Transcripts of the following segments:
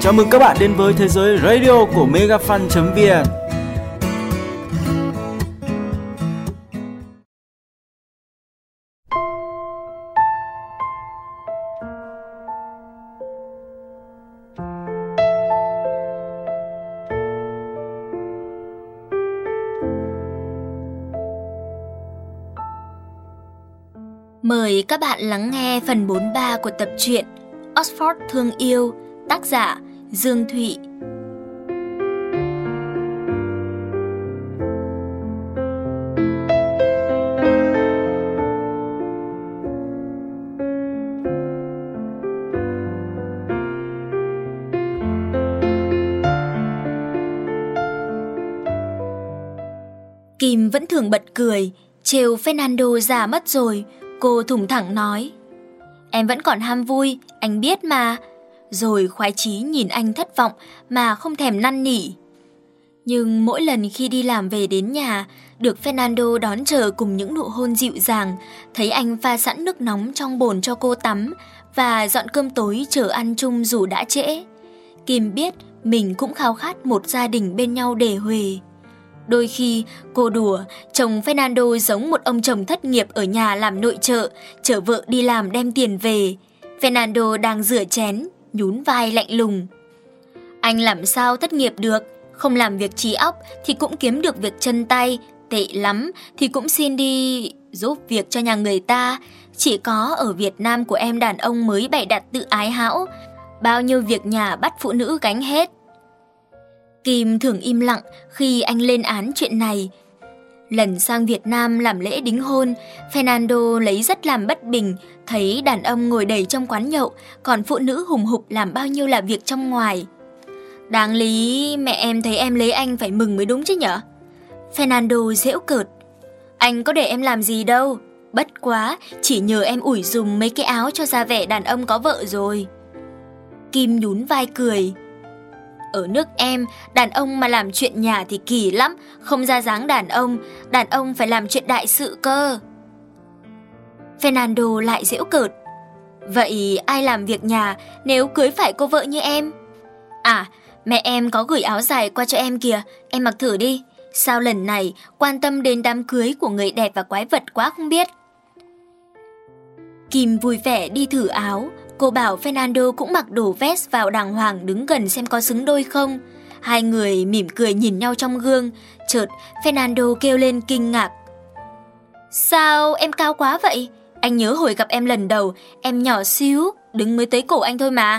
Chào mừng các bạn đến với thế giới radio của megafan.vn. Mời các bạn lắng nghe phần 43 của tập truyện Oxford Thương Yêu, tác giả Dương Thụy. Kim vẫn thường bật cười, trêu Fernando già mất rồi. Cô thủng thẳng nói: "Em vẫn còn ham vui, anh biết mà." Rồi khoái chí nhìn anh thất vọng mà không thèm năn nỉ. Nhưng mỗi lần khi đi làm về đến nhà, được Fernando đón chờ cùng những nụ hôn dịu dàng, thấy anh pha sẵn nước nóng trong bồn cho cô tắm và dọn cơm tối chờ ăn chung dù đã trễ, Kim biết mình cũng khao khát một gia đình bên nhau để huề. Đôi khi cô đùa chồng Fernando giống một ông chồng thất nghiệp ở nhà làm nội trợ, chở vợ đi làm đem tiền về. Fernando đang rửa chén, nhún vai lạnh lùng: "Anh làm sao thất nghiệp được, không làm việc trí óc thì cũng kiếm được việc chân tay, tệ lắm thì cũng xin đi giúp việc cho nhà người ta. Chỉ có ở Việt Nam của em đàn ông mới bày đặt tự ái hão, bao nhiêu việc nhà bắt phụ nữ gánh hết." Kim thường im lặng khi anh lên án chuyện này. Lần sang Việt Nam làm lễ đính hôn, Fernando lấy rất làm bất bình, thấy đàn ông ngồi đầy trong quán nhậu, còn phụ nữ hùng hục làm bao nhiêu là việc trong ngoài. "Đáng lý mẹ em thấy em lấy anh phải mừng mới đúng chứ nhở?" Fernando giễu cợt: "Anh có để em làm gì đâu, bất quá chỉ nhờ em ủi dùm mấy cái áo cho ra vẻ đàn ông có vợ rồi." Kim nhún vai cười: "Ở nước em, đàn ông mà làm chuyện nhà thì kỳ lắm, không ra dáng đàn ông phải làm chuyện đại sự cơ." Fernando lại giễu cợt: "Vậy ai làm việc nhà nếu cưới phải cô vợ như em? À, mẹ em có gửi áo dài qua cho em kìa, em mặc thử đi. Sao lần này quan tâm đến đám cưới của người đẹp và quái vật quá không biết." Kim vui vẻ đi thử áo. Cô bảo Fernando cũng mặc đồ vest vào đàng hoàng đứng gần xem có xứng đôi không. Hai người mỉm cười nhìn nhau trong gương. Chợt Fernando kêu lên kinh ngạc: "Sao em cao quá vậy? Anh nhớ hồi gặp em lần đầu, em nhỏ xíu, đứng mới tới cổ anh thôi mà."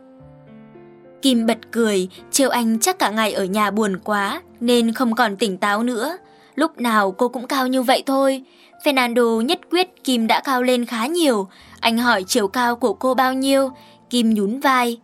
Kim bật cười, trêu anh chắc cả ngày ở nhà buồn quá nên không còn tỉnh táo nữa. Lúc nào cô cũng cao như vậy thôi. Fernando nhất quyết Kim đã cao lên khá nhiều. Anh hỏi chiều cao của cô bao nhiêu, Kim nhún vai: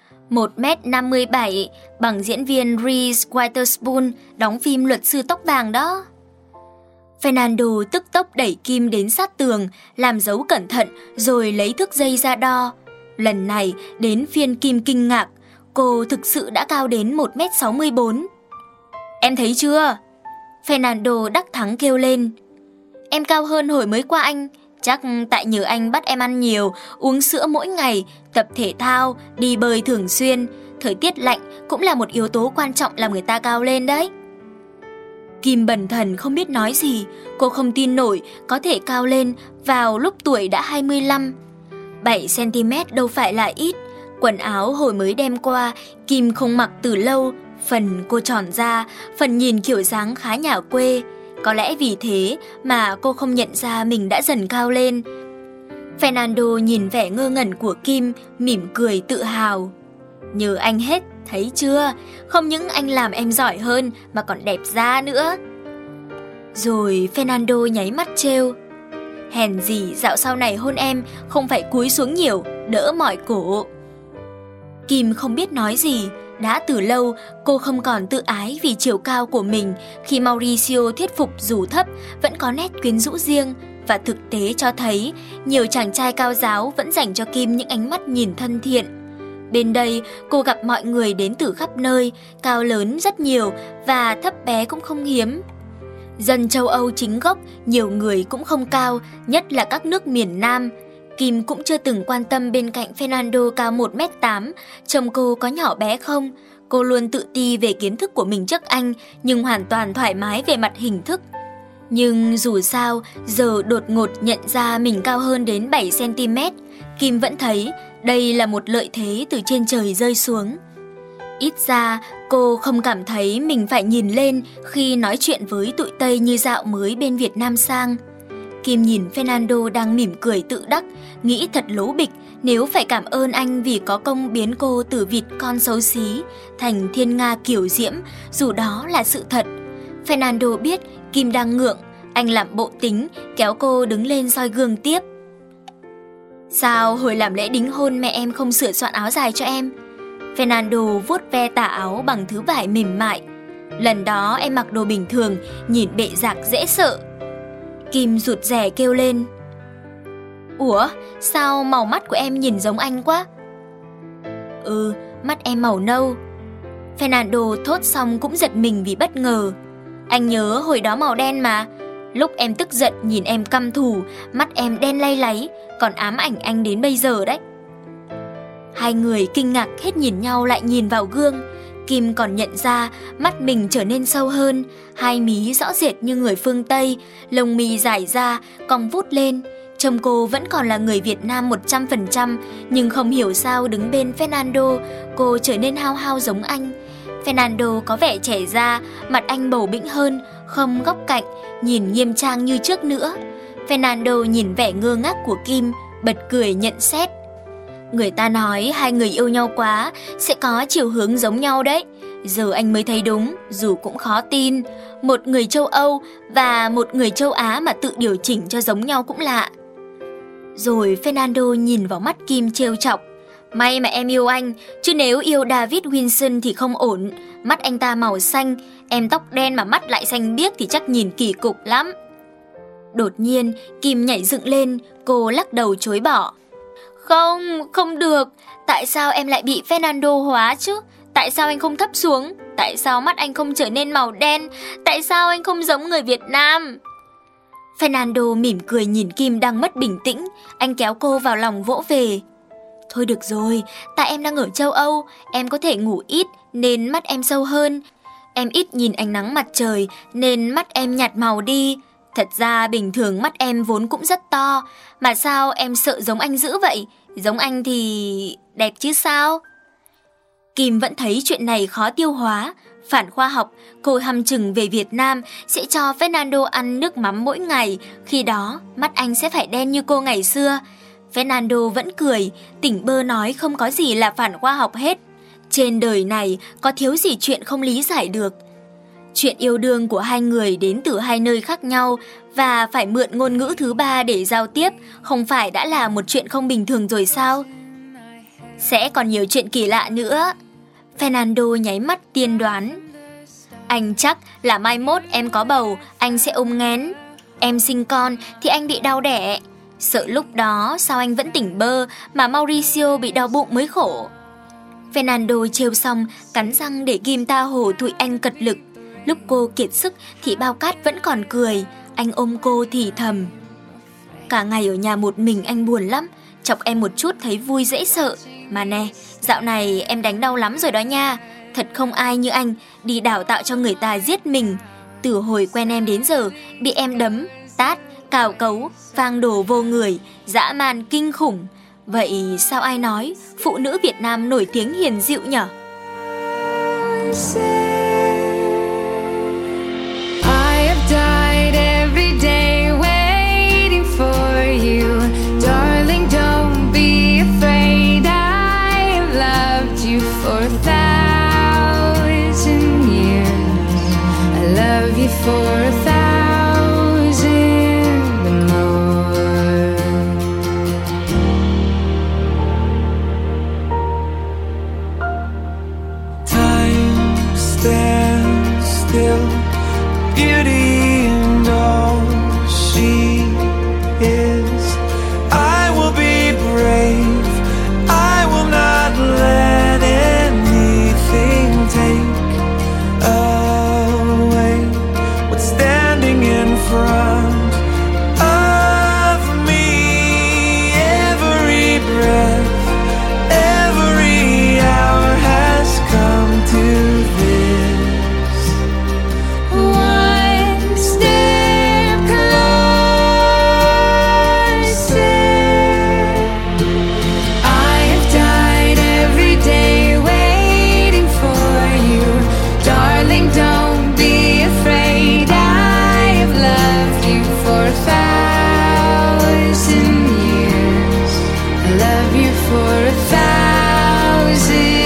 1m57, bằng diễn viên Reese Witherspoon đóng phim Luật sư tóc vàng đó. Fernando tức tốc đẩy Kim đến sát tường, làm dấu cẩn thận rồi lấy thước dây ra đo. Lần này đến phiên Kim kinh ngạc, cô thực sự đã cao đến 1m64. "Em thấy chưa?" Fernando đắc thắng kêu lên: "Em cao hơn hồi mới qua anh. Chắc tại nhờ anh bắt em ăn nhiều, uống sữa mỗi ngày, tập thể thao, đi bơi thường xuyên. Thời tiết lạnh cũng là một yếu tố quan trọng làm người ta cao lên đấy." Kim bần thần không biết nói gì. Cô không tin nổi có thể cao lên vào lúc tuổi đã 25. 7cm đâu phải là ít. Quần áo hồi mới đem qua, Kim không mặc từ lâu. Phần cô tròn ra, phần nhìn kiểu dáng khá nhà quê. Có lẽ vì thế mà cô không nhận ra mình đã dần cao lên. Fernando nhìn vẻ ngơ ngẩn của Kim, mỉm cười tự hào: "Nhờ anh hết, thấy chưa? Không những anh làm em giỏi hơn mà còn đẹp da nữa." Rồi Fernando nháy mắt trêu: "Hèn gì dạo sau này hôn em không phải cúi xuống nhiều, đỡ mỏi cổ." Kim không biết nói gì. Đã từ lâu cô không còn tự ái vì chiều cao của mình. Khi Mauricio thuyết phục dù thấp vẫn có nét quyến rũ riêng. Và thực tế cho thấy nhiều chàng trai cao ráo vẫn dành cho Kim những ánh mắt nhìn thân thiện. Bên đây cô gặp mọi người đến từ khắp nơi, cao lớn rất nhiều và thấp bé cũng không hiếm. Dân châu Âu chính gốc, nhiều người cũng không cao, nhất là các nước miền Nam. Kim cũng chưa từng quan tâm bên cạnh Fernando cao 1m8, trông cô có nhỏ bé không. Cô luôn tự ti về kiến thức của mình trước anh, nhưng hoàn toàn thoải mái về mặt hình thức. Nhưng dù sao, giờ đột ngột nhận ra mình cao hơn đến 7cm, Kim vẫn thấy đây là một lợi thế từ trên trời rơi xuống. Ít ra, cô không cảm thấy mình phải nhìn lên khi nói chuyện với tụi Tây như dạo mới bên Việt Nam sang. Kim nhìn Fernando đang mỉm cười tự đắc, nghĩ thật lố bịch nếu phải cảm ơn anh vì có công biến cô từ vịt con xấu xí thành thiên nga kiều diễm, dù đó là sự thật. Fernando biết Kim đang ngượng, anh làm bộ tính, kéo cô đứng lên soi gương tiếp. Sao hồi làm lễ đính hôn mẹ em không sửa soạn áo dài cho em? Fernando vuốt ve tà áo bằng thứ vải mềm mại. Lần đó em mặc đồ bình thường, nhìn bệ rạc dễ sợ. Kim rụt rè kêu lên. Ủa, sao màu mắt của em nhìn giống anh quá? Mắt em màu nâu. Fernando thốt xong cũng giật mình vì bất ngờ. Anh nhớ hồi đó màu đen mà. Lúc em tức giận nhìn em căm thù, mắt em đen lay láy, còn ám ảnh anh đến bây giờ đấy. Hai người kinh ngạc hết nhìn nhau lại nhìn vào gương. Kim còn nhận ra mắt mình trở nên sâu hơn, hai mí rõ rệt như người phương Tây, lông mi dài ra, cong vút lên. Trông cô vẫn còn là người Việt Nam 100%, nhưng không hiểu sao đứng bên Fernando, cô trở nên hao hao giống anh. Fernando có vẻ trẻ ra, mặt anh bầu bĩnh hơn, không góc cạnh, nhìn nghiêm trang như trước nữa. Fernando nhìn vẻ ngơ ngác của Kim, bật cười nhận xét. Người ta nói hai người yêu nhau quá sẽ có chiều hướng giống nhau đấy. Giờ anh mới thấy đúng, dù cũng khó tin. Một người châu Âu và một người châu Á mà tự điều chỉnh cho giống nhau cũng lạ. Rồi Fernando nhìn vào mắt Kim trêu chọc. May mà em yêu anh, chứ nếu yêu David Wilson thì không ổn. Mắt anh ta màu xanh, em tóc đen mà mắt lại xanh biếc thì chắc nhìn kỳ cục lắm. Đột nhiên, Kim nhảy dựng lên, cô lắc đầu chối bỏ. Không được, tại sao em lại bị Fernando hóa chứ? Tại sao anh không thấp xuống? Tại sao mắt anh không trở nên màu đen? Tại sao anh không giống người Việt Nam? Fernando mỉm cười nhìn Kim đang mất bình tĩnh, anh kéo cô vào lòng vỗ về. Thôi được rồi, tại em đang ở châu Âu, em có thể ngủ ít nên mắt em sâu hơn. Em ít nhìn ánh nắng mặt trời nên mắt em nhạt màu đi. Thật ra bình thường mắt em vốn cũng rất to, mà sao em sợ giống anh dữ vậy? Giống anh thì đẹp chứ sao? Kim vẫn thấy chuyện này khó tiêu hóa. Phản khoa học, cô hăm chừng về Việt Nam sẽ cho Fernando ăn nước mắm mỗi ngày, khi đó mắt anh sẽ phải đen như cô ngày xưa. Fernando vẫn cười, tỉnh bơ nói không có gì là phản khoa học hết. Trên đời này có thiếu gì chuyện không lý giải được. Chuyện yêu đương của hai người đến từ hai nơi khác nhau và phải mượn ngôn ngữ thứ ba để giao tiếp, không phải đã là một chuyện không bình thường rồi sao? Sẽ còn nhiều chuyện kỳ lạ nữa. Fernando nháy mắt tiên đoán. Anh chắc là mai mốt em có bầu, anh sẽ ôm nghén. Em sinh con thì anh bị đau đẻ. Sợ lúc đó sao anh vẫn tỉnh bơ mà Mauricio bị đau bụng mới khổ. Fernando trêu xong, cắn răng để Kim ta hồ thụi anh cật lực. Lúc cô kiệt sức thì Bao Cát vẫn còn cười, anh ôm cô thì thầm. Cả ngày ở nhà một mình anh buồn lắm, chọc em một chút thấy vui dễ sợ. Mà nè, dạo này em đánh đau lắm rồi đó nha. Thật không ai như anh, đi đào tạo cho người ta giết mình. Từ hồi quen em đến giờ, bị em đấm, tát, cào cấu, phang đồ vô người, dã man kinh khủng. Vậy sao ai nói phụ nữ Việt Nam nổi tiếng hiền dịu nhở? For 1,000 more. Time stands you for 1,000